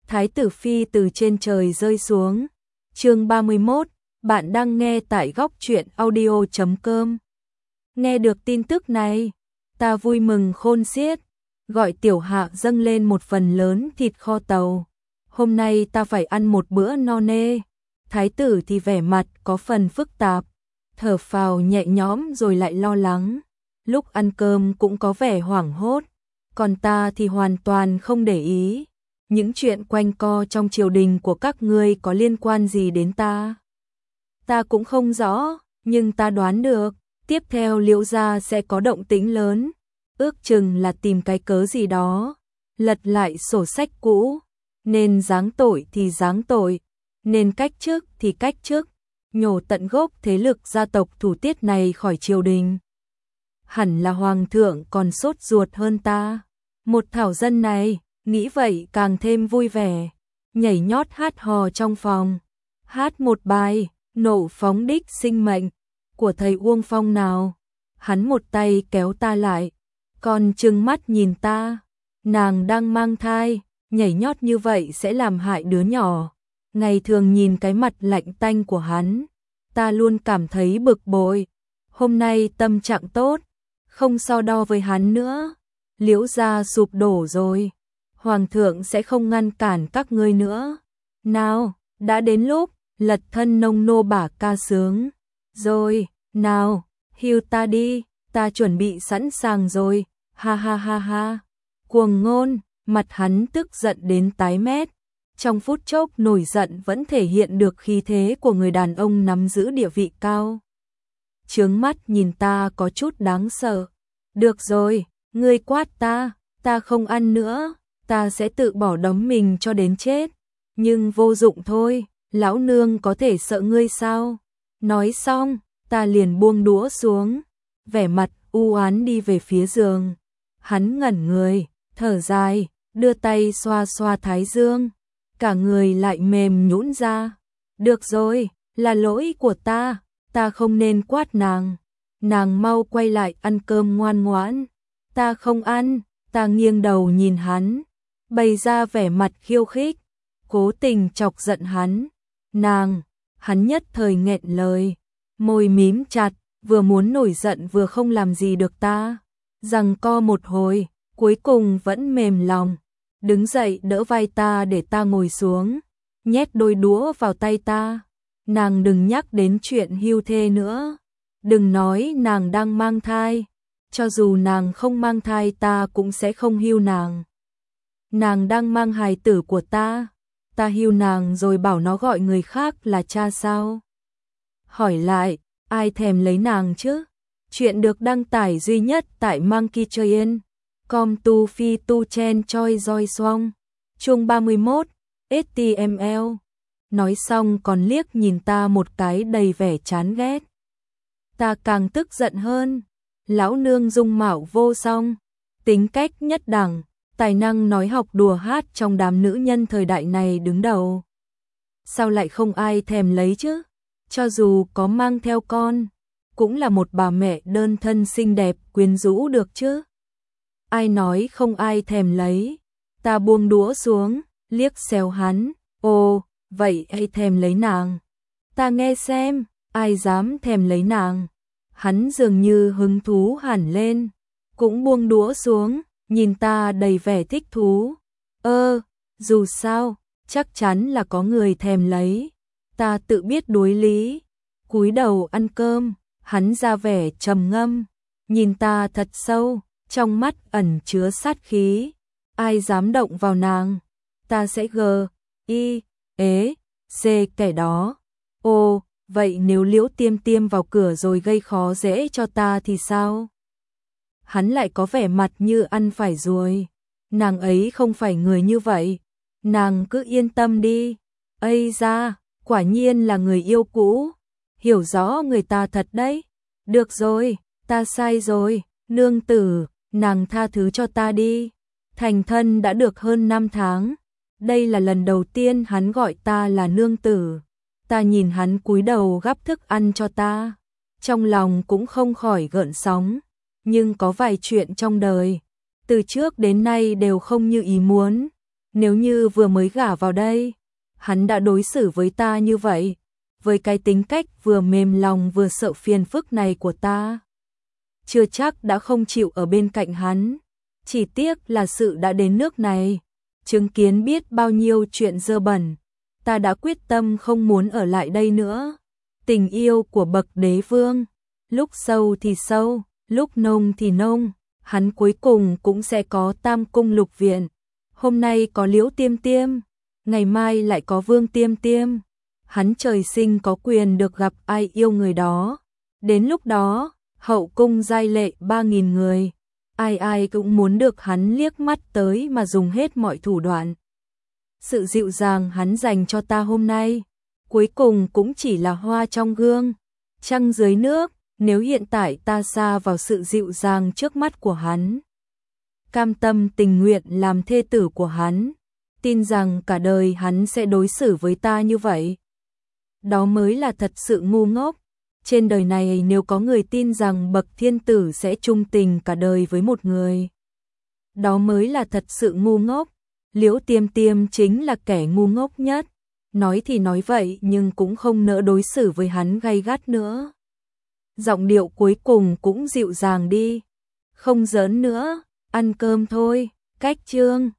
Thái tử phi từ trên trời rơi xuống. Chương 31, bạn đang nghe tại góc truyện audio.com. Nghe được tin tức này, ta vui mừng khôn xiết, gọi tiểu hạ dâng lên một phần lớn thịt kho tàu. Hôm nay ta phải ăn một bữa no nê. Thái tử thì vẻ mặt có phần phức tạp, thở phào nhẹ nhõm rồi lại lo lắng. Lúc ăn cơm cũng có vẻ hoảng hốt, còn ta thì hoàn toàn không để ý. Những chuyện quanh co trong triều đình của các ngươi có liên quan gì đến ta? Ta cũng không rõ, nhưng ta đoán được, tiếp theo Liễu gia sẽ có động tĩnh lớn, ước chừng là tìm cái cớ gì đó, lật lại sổ sách cũ, nên giáng tội thì giáng tội, nên cách chức thì cách chức, nhổ tận gốc thế lực gia tộc thủ tiết này khỏi triều đình. Hẳn là hoàng thượng còn sốt ruột hơn ta. Một thảo dân này, nghĩ vậy càng thêm vui vẻ, nhảy nhót hát hò trong phòng, hát một bài Nộ phóng đích sinh mệnh của thầy Uông Phong nào. Hắn một tay kéo ta lại, còn trừng mắt nhìn ta, nàng đang mang thai, nhảy nhót như vậy sẽ làm hại đứa nhỏ. Ngày thường nhìn cái mặt lạnh tanh của hắn, ta luôn cảm thấy bực bội. Hôm nay tâm trạng tốt, không so đo với hắn nữa. Liễu gia sụp đổ rồi, hoàng thượng sẽ không ngăn cản các ngươi nữa. Nào, đã đến lúc lật thân nông nô bả ca sướng rồi, nào, hưu ta đi, ta chuẩn bị sẵn sàng rồi, ha ha ha ha. Cuồng ngôn, mặt hắn tức giận đến tái mét, trong phút chốc nổi giận vẫn thể hiện được khí thế của người đàn ông nắm giữ địa vị cao. Chướng mắt nhìn ta có chút đáng sợ. Được rồi, ngươi quát ta không ăn nữa, ta sẽ tự bỏ đóng mình cho đến chết. Nhưng vô dụng thôi, lão nương có thể sợ ngươi sao? Nói xong, ta liền buông đũa xuống, vẻ mặt u oán đi về phía giường. Hắn ngẩn người, thở dài, đưa tay xoa xoa thái dương, cả người lại mềm nhũn ra. Được rồi, là lỗi của ta không nên quát nàng. Nàng mau quay lại ăn cơm ngoan ngoãn. Ta không ăn, ta nghiêng đầu nhìn hắn, bày ra vẻ mặt khiêu khích, cố tình chọc giận hắn. Hắn nhất thời nghẹn lời, môi mím chặt, vừa muốn nổi giận vừa không làm gì được ta. Giằng co một hồi, cuối cùng vẫn mềm lòng, đứng dậy đỡ vai ta để ta ngồi xuống, nhét đôi đũa vào tay ta. Nàng đừng nhắc đến chuyện hưu thê nữa, đừng nói nàng đang mang thai, cho dù nàng không mang thai ta cũng sẽ không hưu nàng. Nàng đang mang hài tử của ta hưu nàng rồi bảo nó gọi người khác là cha sao? Hỏi lại, ai thèm lấy nàng chứ? Chuyện được đăng tải duy nhất tại monkeytrain.com tu phi tu chen choi roi xoong. Chương 31, HTML. Nói xong còn liếc nhìn ta một cái đầy vẻ chán ghét. Ta càng tức giận hơn. Lão nương dung mạo vô song, tính cách nhất đẳng, tài năng nói học đùa hát trong đám nữ nhân thời đại này đứng đầu. Sao lại không ai thèm lấy chứ? Cho dù có mang theo con, cũng là một bà mẹ đơn thân xinh đẹp quyến rũ được chứ. Ai nói không ai thèm lấy? Ta buông đũa xuống, liếc xéo hắn. Ồ, vậy ai thèm lấy nàng? Ta nghe xem, ai dám thèm lấy nàng? Hắn dường như hứng thú hẳn lên, cũng buông đũa xuống, nhìn ta đầy vẻ thích thú. Dù sao, chắc chắn là có người thèm lấy. Ta tự biết đối lý, cúi đầu ăn cơm, hắn ra vẻ trầm ngâm, nhìn ta thật sâu, trong mắt ẩn chứa sát khí. Ai dám động vào nàng, ta sẽ kẻ đó. Ồ, vậy nếu Liễu Tiêm Tiêm vào cửa rồi gây khó dễ cho ta thì sao? Hắn lại có vẻ mặt như ăn phải ruồi. Nàng ấy không phải người như vậy. Nàng cứ yên tâm đi. Ây da, quả nhiên là người yêu cũ. Hiểu rõ người ta thật đấy. Được rồi, ta sai rồi. Nương tử, nàng tha thứ cho ta đi. Thành thân đã được hơn 5 tháng. Đây là lần đầu tiên hắn gọi ta là nương tử. Ta nhìn hắn cúi đầu gắp thức ăn cho ta, trong lòng cũng không khỏi gợn sóng. Nhưng có vài chuyện trong đời, từ trước đến nay đều không như ý muốn, Nếu như vừa mới gả vào đây, hắn đã đối xử với ta như vậy, với cái tính cách vừa mềm lòng vừa sợ phiền phức này của ta, chưa chắc đã không chịu ở bên cạnh hắn. Chỉ tiếc là sự đã đến nước này, chứng kiến biết bao nhiêu chuyện dơ bẩn, ta đã quyết tâm không muốn ở lại đây nữa. Tình yêu của bậc đế vương, lúc sâu thì sâu, lúc nông thì nông, hắn cuối cùng cũng sẽ có tam cung lục viện. Hôm nay có Liễu Tiêm Tiêm, ngày mai lại có Vương Tiêm Tiêm. Hắn trời sinh có quyền được gặp ai yêu người đó. Đến lúc đó, hậu cung giai lệ 3.000 người, ai ai cũng muốn được hắn liếc mắt tới mà dùng hết mọi thủ đoạn. Sự dịu dàng hắn dành cho ta hôm nay, cuối cùng cũng chỉ là hoa trong gương, trăng dưới nước. Nếu hiện tại ta sa vào sự dịu dàng trước mắt của hắn, cam tâm tình nguyện làm thê tử của hắn, tin rằng cả đời hắn sẽ đối xử với ta như vậy. Đó mới là thật sự ngu ngốc. Trên đời này nếu có người tin rằng bậc thiên tử sẽ chung tình cả đời với một người, đó mới là thật sự ngu ngốc. Liễu Tiêm Tiêm chính là kẻ ngu ngốc nhất. Nói thì nói vậy nhưng cũng không nỡ đối xử với hắn gay gắt nữa. Giọng điệu cuối cùng cũng dịu dàng đi. Không giỡn nữa, ăn cơm thôi. Cách chương